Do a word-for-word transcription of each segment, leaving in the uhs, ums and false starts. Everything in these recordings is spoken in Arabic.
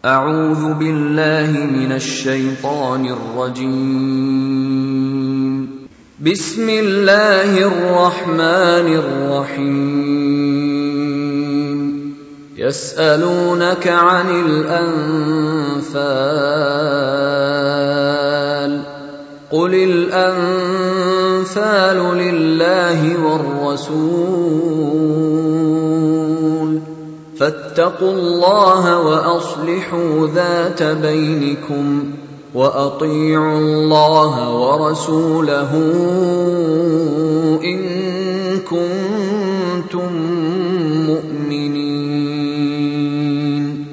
أعوذ بالله من الشيطان الرجيم. بسم الله الرحمن الرحيم. يسألونك عن الأنفال قل الأنفال لله والرسول فاتقوا الله وأصلحوا ذات بينكم وأطيعوا الله ورسوله إن كنتم مؤمنين.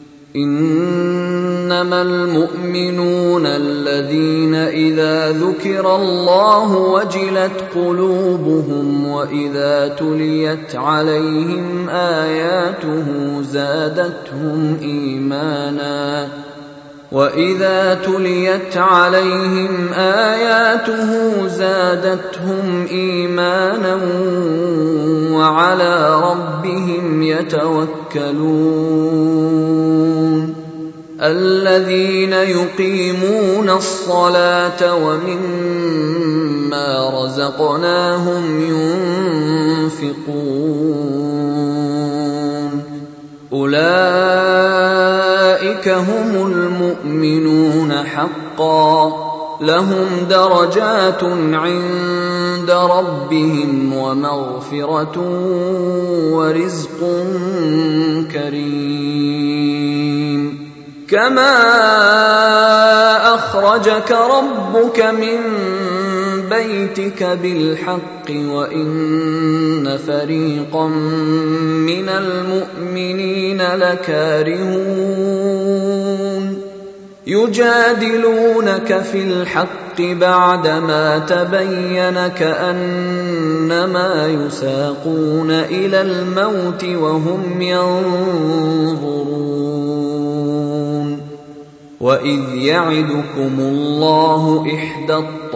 إنما المؤمنون الذين إذا ذكر الله وجلت قلوبهم وإذا تليت عليهم آياته زادتهم إيمانا وإذا تليت عليهم آياته زادتهم إيمانا وعلى ربهم يتوكلون. الذين يقيمون الصلاة ومما رزقناهم ينفقون أولئك هم المؤمنون حقا لهم درجات عند ربهم ومغفرة ورزق كريم. كما أخرجك ربك من بيتك بالحق وإن فريقا من المؤمنين لكارهون يجادلونك في الحق بعدما تبين كأنما يساقون إلى الموت وهم ينظرون. وإذ يعدكم الله إحدى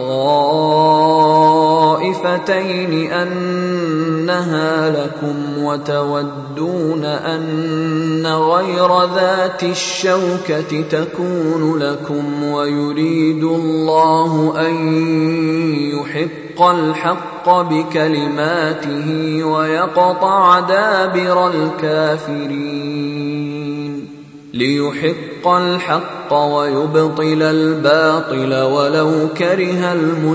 الطائفتين أنها لكم وتودون أن غير ذات الشوكة تكون لكم ويريد الله أن يحق الحق بكلماته ويقطع دابر الكافرين ليحق الحق ويبطل الباطل ولو كره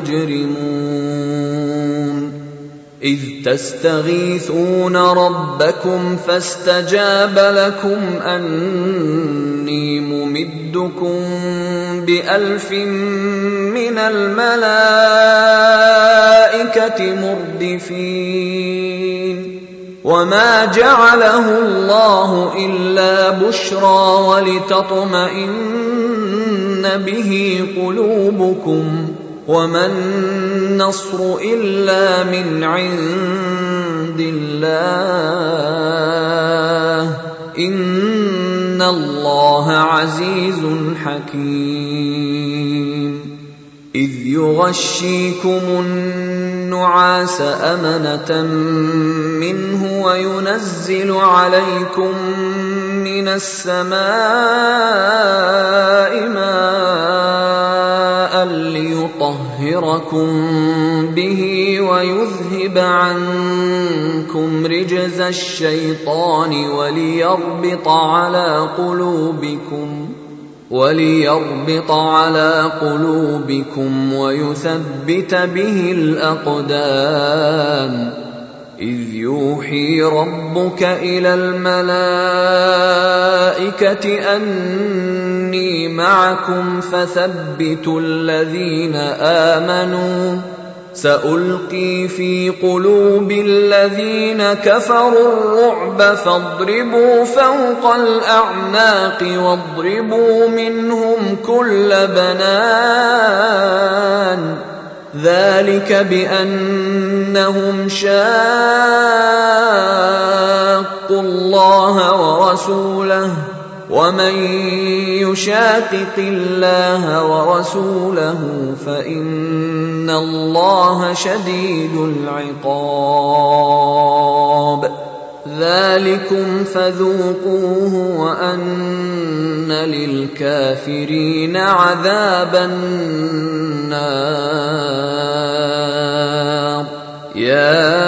المجرمون. إذ تستغيثون ربكم فاستجاب لكم أني ممدكم بألف من الملائكة مردفين. وما جعله الله إلا بشرى ولتطمئن به قلوبكم وما النصر إلا من عند الله إن الله عزيز حكيم. إذ يغشيكم النعاس أمنة منه وينزل عليكم من السماء ماء ليطهركم به ويذهب عنكم رجز الشيطان وليربط على قلوبكم وليربط على قلوبكم ويثبت به الأقدام. إذ يوحي ربك إلى الملائكة أني معكم فثبتوا الذين آمنوا سألقي في قلوب الذين كفروا الرعب فاضربوا فوق الأعناق واضربوا منهم كل بنان ذلك بأنهم شاقوا الله ورسوله ومن يشاقق الله ورسوله فإن الله شديد العقاب. ذلكم فذوقوه وأن للكافرين عذاب النار. يا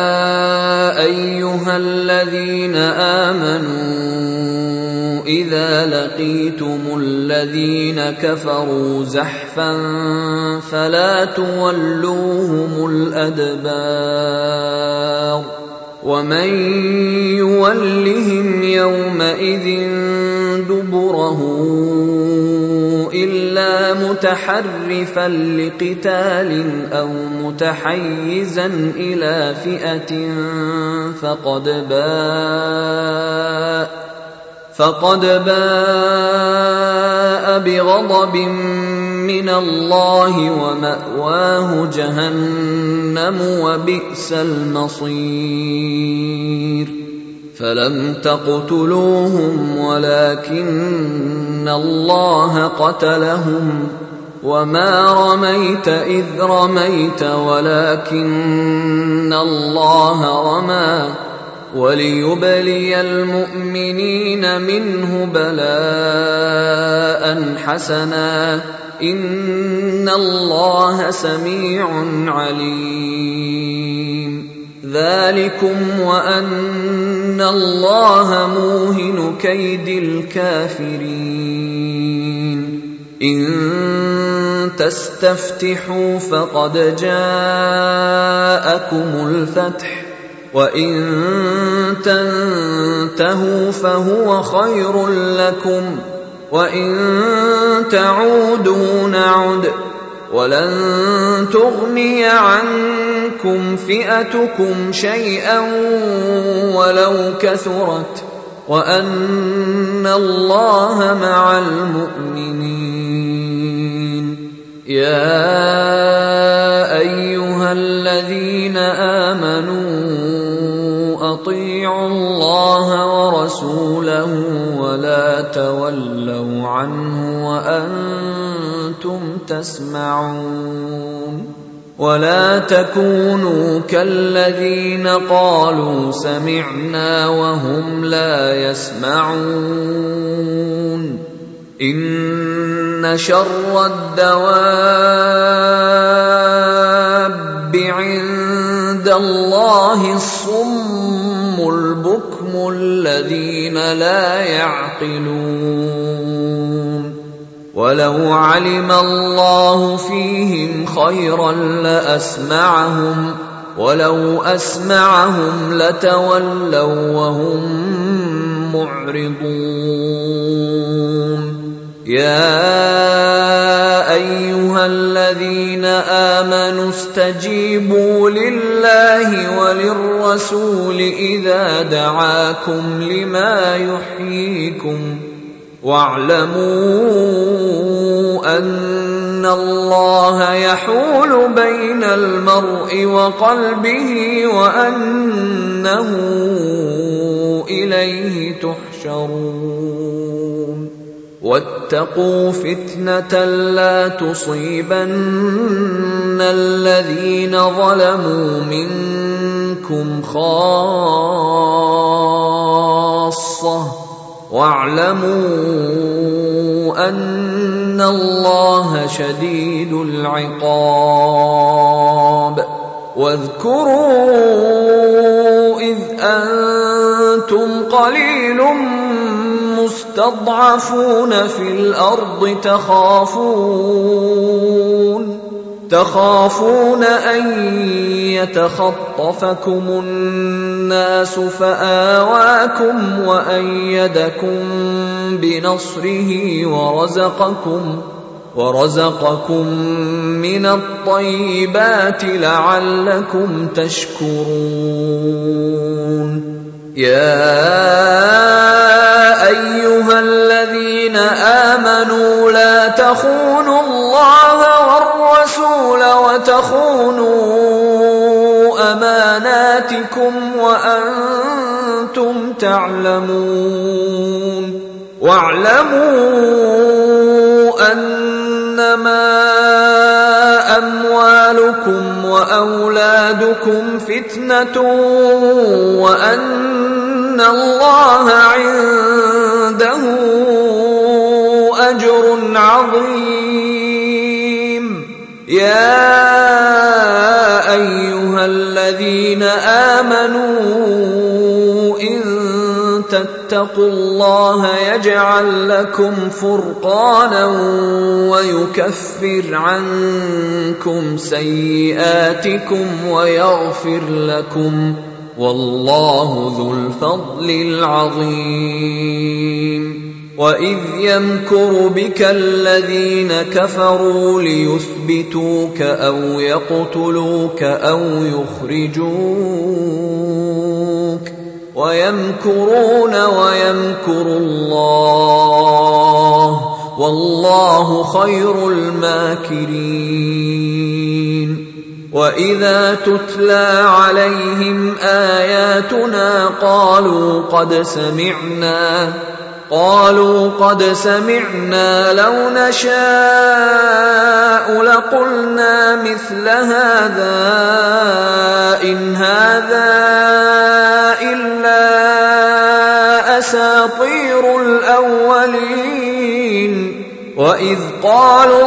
أيها الذين آمنوا إذا لقيتم الذين كفروا زحفا فلا تولوهم الأدبار ومن يولهم يومئذ دبره إلا متحرفا لقتال أو متحيزا إلى فئة فقد باء فقد باء بغضب من الله ومأواه جهنم وبئس المصير. فلم تقتلوهم ولكن الله قتلهم وما رميت إذ رميت ولكن الله رمى وليبلي المؤمنين منه بلاء حسنا إن الله سميع عليم. ذلكم وأن الله موهن كيد الكافرين. إن تستفتحوا فقد جاءكم الفتح وإن تنتهوا فهو خير لكم وإن تعودوا نعد ولن تغني عنكم فئتكم شيئا ولو كثرت وأن الله مع المؤمنين. يا أيها الذين آمنوا أطيعوا الله ورسوله ولا تولوا عنه وأنتم تسمعون. ولا تكونوا كالذين قالوا سمعنا وهم لا يسمعون. إن شر الدواب عند الله الصم البكم الذين لا يعقلون. ولو علم الله فيهم خيرا لأسمعهم ولو أسمعهم لتولوا وهم معرضون. يا أيها الذين آمنوا استجيبوا لله وللرسول إذا دعاكم لما يحييكم واعلموا أن الله يحول بين المرء وقلبه وأنه إليه تحشرون. واتقوا فتنة لا تصيبن الذين ظلموا منكم خاصة واعلموا أن الله شديد العقاب. واذكروا إذ أنتم قليل مستضعفون في الأرض تخافون تخافون أن يتخطفكم الناس فآواكم وأيدكم بنصره ورزقكم ورزقكم من الطيبات لعلكم تشكرون. يا أيها الذين آمنوا لا تخونوا الله والرسول وتخونوا أماناتكم وأنتم تعلمون. واعلموا أنما أموالكم وأولادكم فتنة وأن الله عنده أجر عظيم. يا أيها الذين آمنوا إن تتقوا الله يجعل لكم فرقانا ويكفر عنكم سيئاتكم ويغفر لكم، والله ذو الفضل العظيم. وإذ يمكر بك الذين كفروا ليثبتوك أو يقتلوك أو يخرجوك ويمكرون ويمكر الله والله خير الماكرين. وإذا تتلى عليهم آياتنا قالوا قد سمعنا قالوا قد سمعنا لو نشاء لقلنا مثل هذا إن هذا إلا أساطير الأولين. وإذ قالوا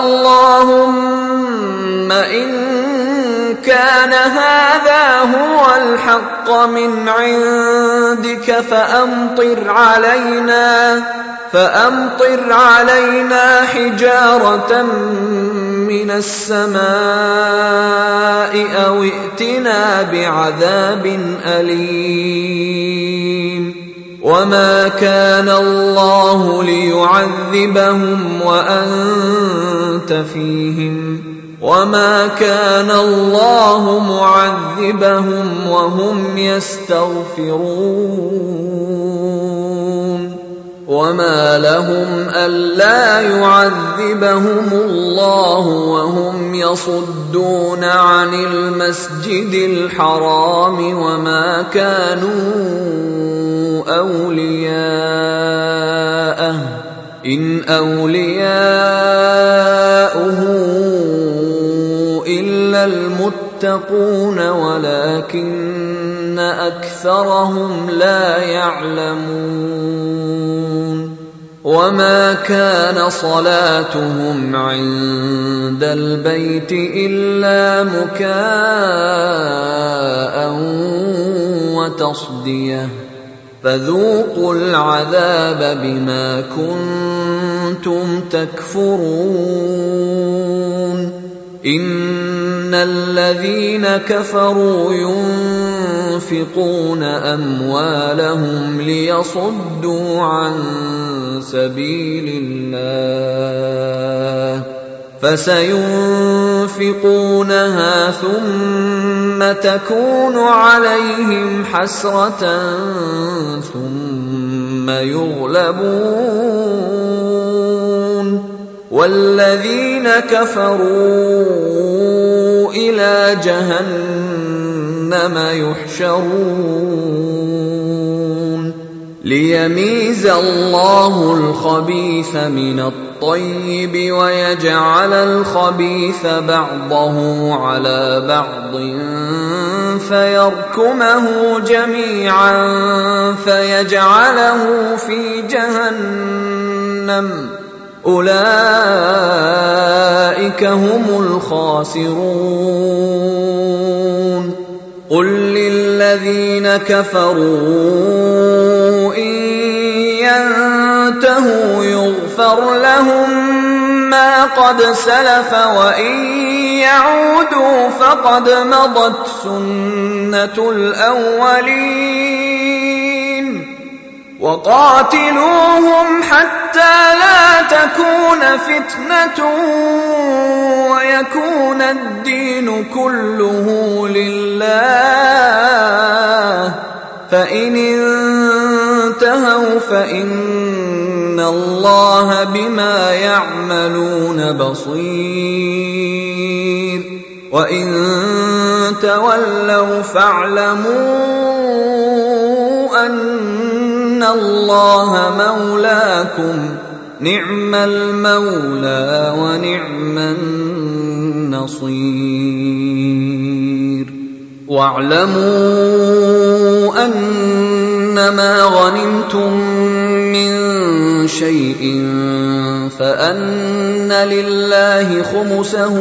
اللهم إن كان هذا هو الحق من عندك فأمطر علينا فأمطر علينا حجارة من السماء أو ائتنا بعذاب أليم. وما كان الله ليعذبهم وأنت فيهم وما كان الله معذبهم وهم يستغفرون. وما لهم ألا يعذبهم الله وهم يصدون عن المسجد الحرام وما كانوا أولياءه إن أولياؤه إلا المتقون ولكن أكثرهم لا يعلمون. وما كان صلاتهم عند البيت إلا مكاء وتصدية فذوقوا العذاب بما كنتم تكفرون. إن الذين كفروا ينفقون أموالهم ليصدوا عن سبيل الله فسينفقونها ثم تكون عليهم حسرة ثم يغلبون والذين كفروا إلى جهنم يحشرون ليميز الله الخبيث من الطيب ويجعل الخبيث بعضه على بعض فيركمه جميعا فيجعله في جهنم أولئك هم الخاسرون. قل للذين كفروا إن ينتهوا يغفر لهم ما قد سلف وإن يعودوا فقد مضت سنة الأولين. وقاتلوهم حتى لا تكون فتنة ويكون الدين كله لله فإن انتهوا فإن الله بما يعملون بصير وإن تولوا فاعلموا أن الله مولاكم نعم المولى ونعم النصير. واعلموا أن ما غنمتم من شيء فأن لله خمسه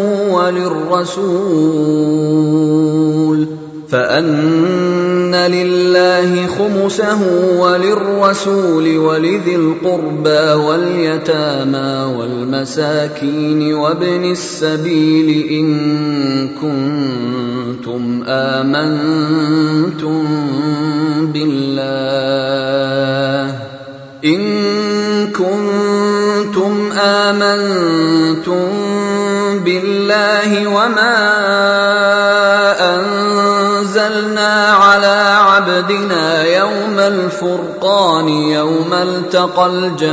وللرسول فأن لله خمسه وللرسول ولذي القربى واليتامى والمساكين وابن السبيل إن كنتم آمنتم بالله إن كنتم آمنتم بالله وما أنزلنا على عبدنا يوم الفرقان يوم التقى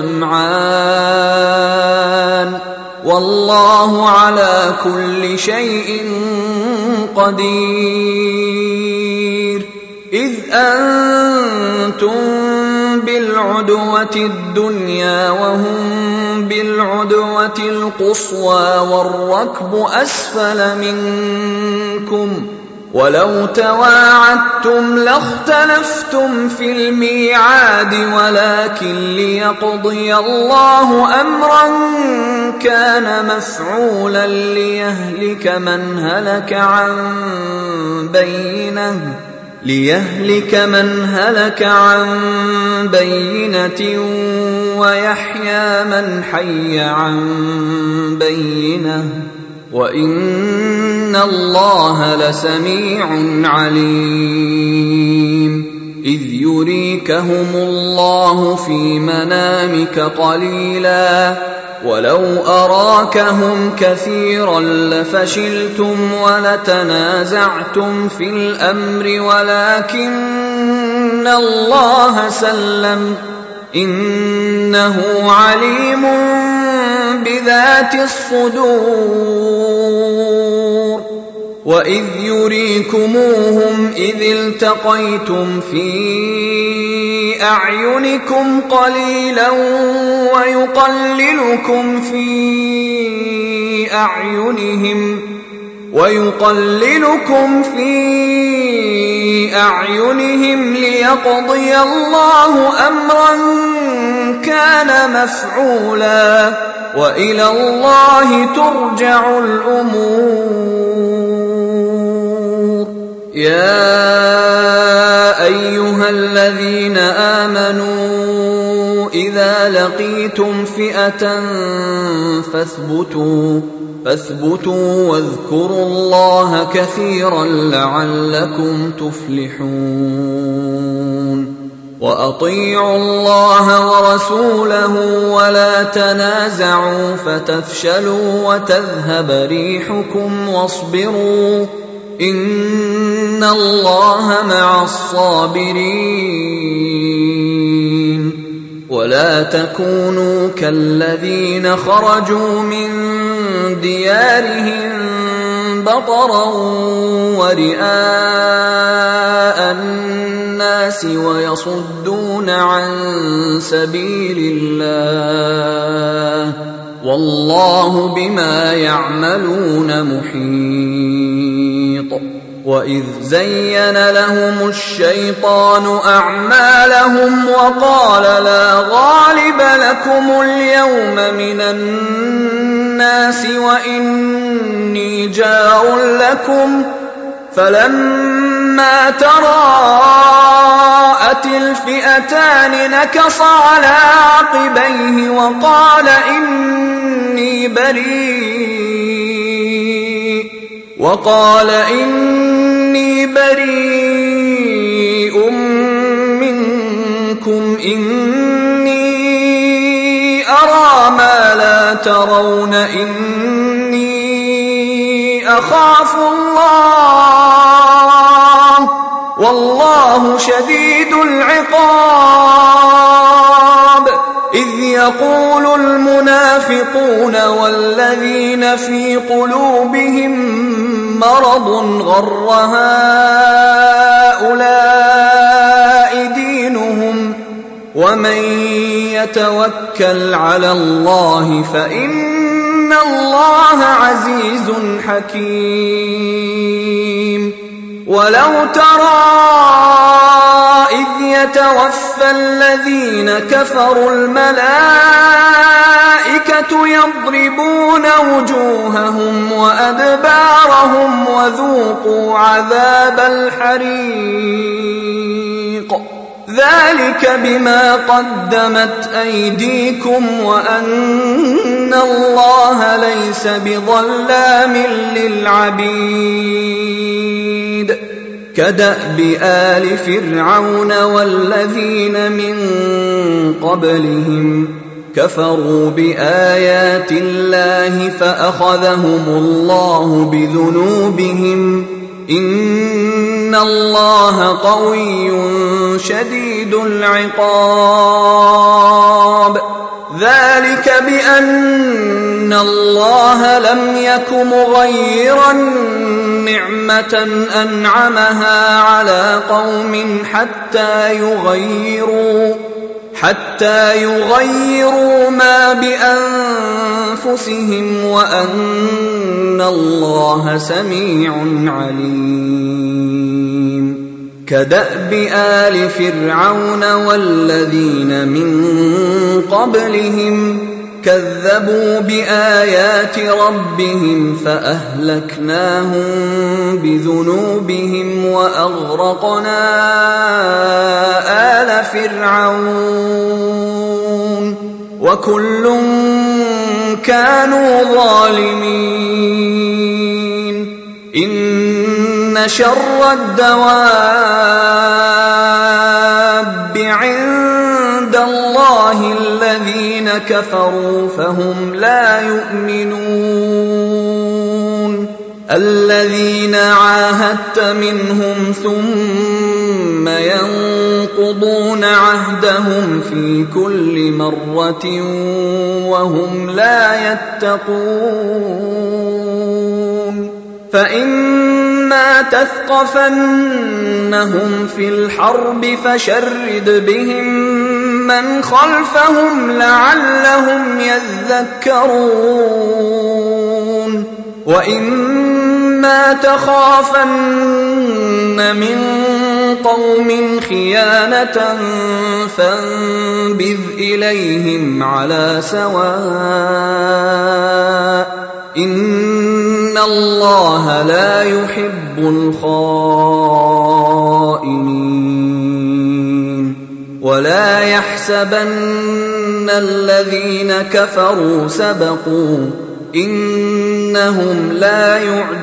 الجمعان والله على كل شيء قدير إذ أنتم بالعدوة الدنيا وهم بالعدوة القصوى والركب أسفل منكم ولو تواعدتم لاختلفتم في الميعاد ولكن ليقضي الله أمرا كان مفعولا ليهلك من هلك عن بينه ليهلك من هلك عن بينة ويحيى من حي عن بينة وإن الله لسميع عليم إذ يريكهم الله في منامك قليلا ولو أراكهم كثيرا لفشلتم ولتنازعتم في الأمر ولكن الله سلم إنه عليم بذات الصدور وإذ يريكموهم إذ التقيتم في أعينكم قليلا ويقللكم في أعينهم ويقللكم في أعينهم ليقضي الله أمرا كان مفعولا وإلى الله ترجع الأمور يا أيها الذين آمنوا إذا لقيتم فئة فاثبتوا فاثبتوا واذكروا الله كثيرا لعلكم تفلحون وأطيعوا الله ورسوله ولا تنازعوا فتفشلوا وتذهب ريحكم واصبروا إن الله مع الصابرين ولا تكونوا كالذين خرجوا من ديارهم بطرا ورئاء الناس ويصدون عن سبيل الله والله بما يعملون محيط وإذ زين لهم الشيطان أعمالهم وقال لا غالب لكم اليوم من الناس وإني جار لكم فلما تراءت الفئتان نكص على عقبيه وقال إني بريء وقال إني بريء منكم إني أرى ما لا ترون إني أخاف الله والله شديد العقاب إذ يقول المنافقون والذين في قلوبهم مرض غر هؤلاء دينهم ومن يتوكل على الله فإن الله عزيز حكيم ولو ترى إذ يتوفى الذين كفروا الملائكة يضربون وجوههم وأدبارهم وذوقوا عذاب الحريق ذلك بما قدمت أيديكم وأن الله ليس بظلام للعبيد كدأب آل فرعون والذين من قبلهم كفروا بآيات الله فأخذهم الله بذنوبهم إن الله قوي شديد العقاب ذلك بأن الله لم يك مغيرا نعمة أنعمها على قوم حتى يغيروا حتى يغيروا ما بأنفسهم وأن الله سميع عليم كدأب آل فرعون والذين من قبلهم كذبوا بآيات ربهم فأهلكناهم بذنوبهم وأغرقنا آل فرعون وكل كانوا ظالمين إن شر الدواب عند الله الذين كفروا فهم لا يؤمنون الذين عاهدت منهم ثم ينقضون عهدهم في كل مرة وهم لا يتقون فإما تثقفنهم في الحرب فشرد بهم من خلفهم لعلهم يذكرون وإما تخافن من قوم خيانة فانبذ إليهم على سواء إن الله لا يحب الخائنين ولا يحسبن الذين كفروا سبقوا إنهم لا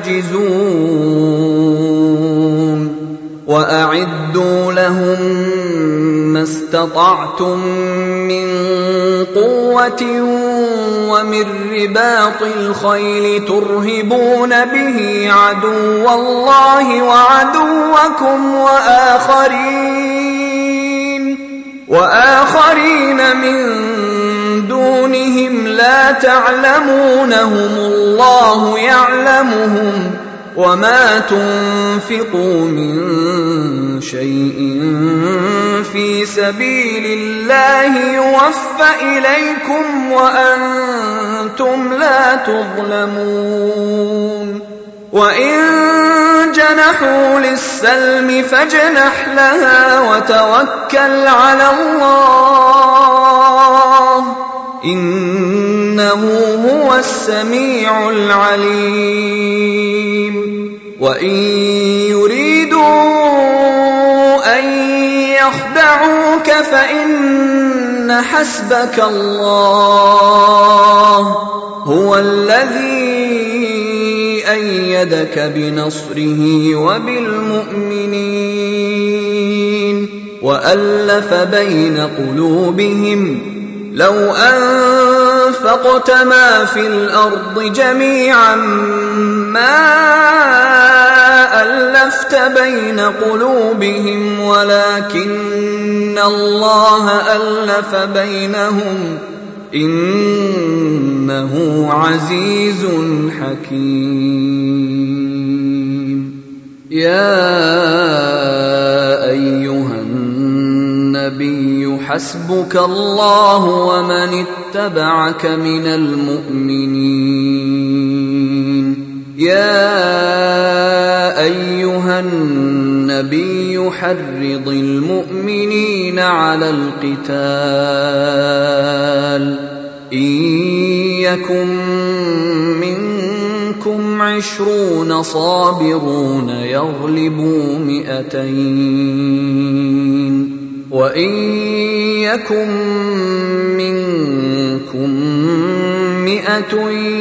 يعجزون وأعدوا لهم ما استطعتم من قوة ومن رباط الخيل ترهبون به عدو الله وعدوكم وآخرين وآخرين من دونهم لا تعلمونهم الله يعلمهم وما تنفقوا من شيء في سبيل الله يوفى إليكم وأنتم لا تظلمون وإن جنحوا للسلم فاجنح لها وتوكل على الله إنه هو السميع العليم وإن يريدوا أن يخدعوك فإن حسبك الله هو الذي أيدك بنصره وبالمؤمنين وألف بين قلوبهم لو أنفقت ما في الأرض جميعا ما ألفت بين قلوبهم ولكن الله ألف بينهم إنه عزيز حكيم يا أيها النبي حسبك الله ومن اتبعك من المؤمنين يا أيها النبي يحرض المؤمنين على القتال إن يكن منكم عشرون صابرون يغلبوا مئتين وإن يكن منكم مئة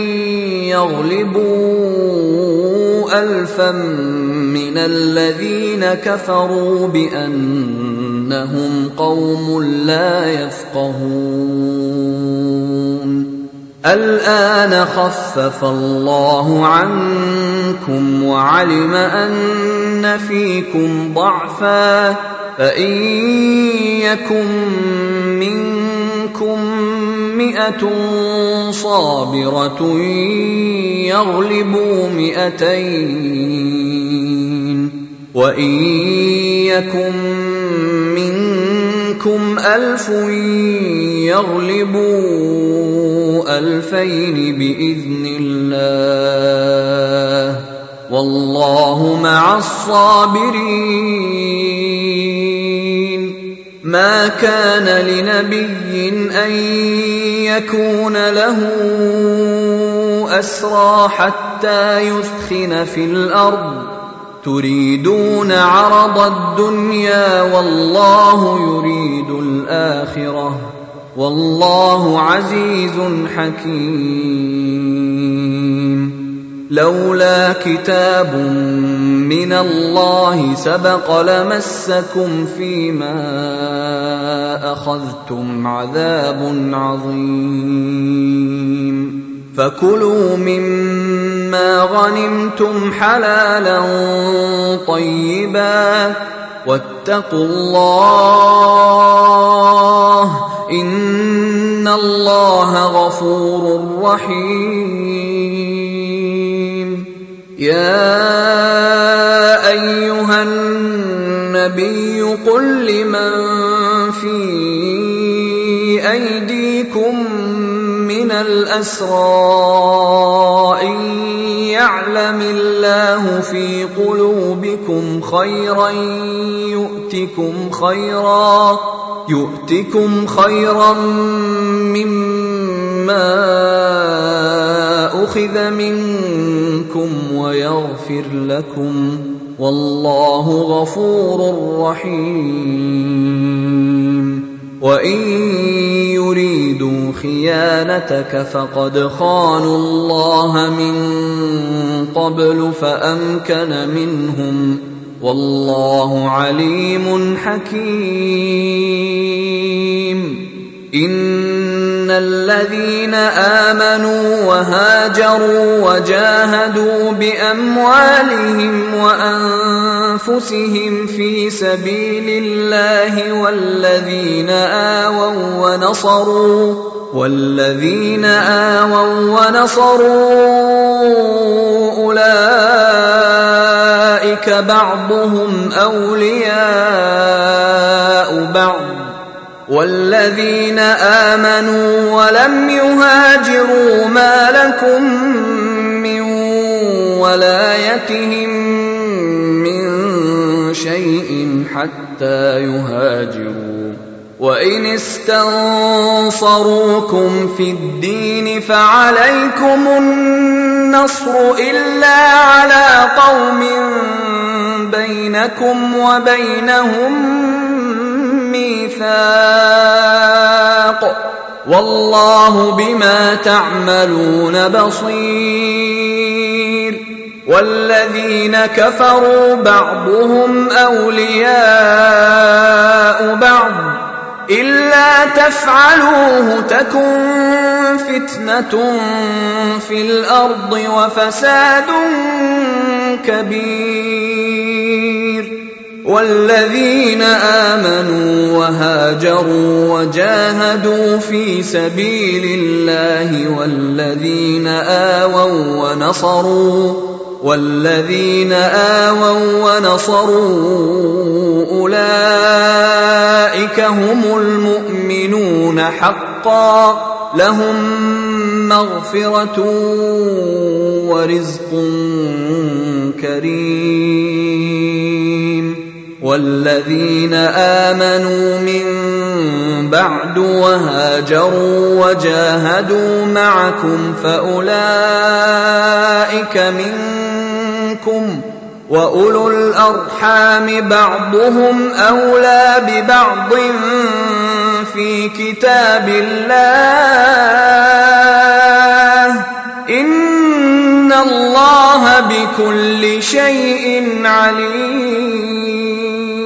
يغلبوا ألفا من الذين كفروا بأنهم قوم لا يفقهون الآن خفف الله عنكم وعلم أن فيكم ضعفا فإن يكن منكم مئة صابرة يغلبوا مئتين وإن يكن منكم ألف يغلبوا ألفين بإذن الله والله مع الصابرين ما كان لنبي أن يكون له أسرى حتى يثخن في الأرض تريدون عرض الدنيا والله يريد الآخرة والله عزيز حكيم لولا كتاب من الله سبق لمسكم فيما أخذتم عذاب عظيم فكلوا مما غنمتم حلالا طيبا واتقوا الله إن الله غفور رحيم يا أيها النبي قل لمن في أيديكم من الأسرى إن يعلم الله في قلوبكم خيرا يؤتكم خيرا يؤتكم خيرا مما أخذ منكم ويغفر لكم والله غفور رحيم وإن يريدوا خيانتك فقد خانوا الله من قبل فأمكن منهم والله عليم حكيم إن الذين آمنوا وهاجروا وجاهدوا بأموالهم وأنفسهم في سبيل الله والذين آووا ونصروا والذين آووا ونصروا أولئك بعضهم أولياء بعض والذين آمنوا ولم يهاجروا ما لكم من ولايتهم من شيء حتى يهاجروا وإن استنصروكم في الدين فعليكم النصر إلا على قوم بينكم وبينهم ميثاق والله بما تعملون بصير والذين كفروا بعضهم أولياء بعض إلا تفعلوه تكن فتنة في الأرض وفساد كبير والذين آمنوا وهاجروا وجاهدوا في سبيل الله والذين آووا ونصروا والذين آووا ونصروا أولئك هم المؤمنون حقا لهم مغفرة ورزق كريم والذين آمنوا من بعد وهاجروا وجاهدوا معكم فأولئك منكم، وأولو الأرحام بعضهم أولى ببعض في كتاب الله، إن الله بكل شيء عليم.